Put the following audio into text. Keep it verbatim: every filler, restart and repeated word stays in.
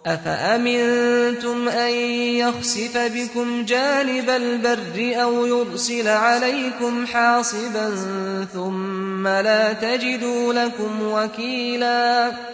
أَفَأَمِنْتُمْ أَنْ يَخْسِفَ بِكُمْ جَانِبَ الْبَرِّ أَوْ يُرْسِلَ عَلَيْكُمْ حَاصِبًا ثُمَّ لَا تَجِدُوا لَكُمْ وَكِيلًا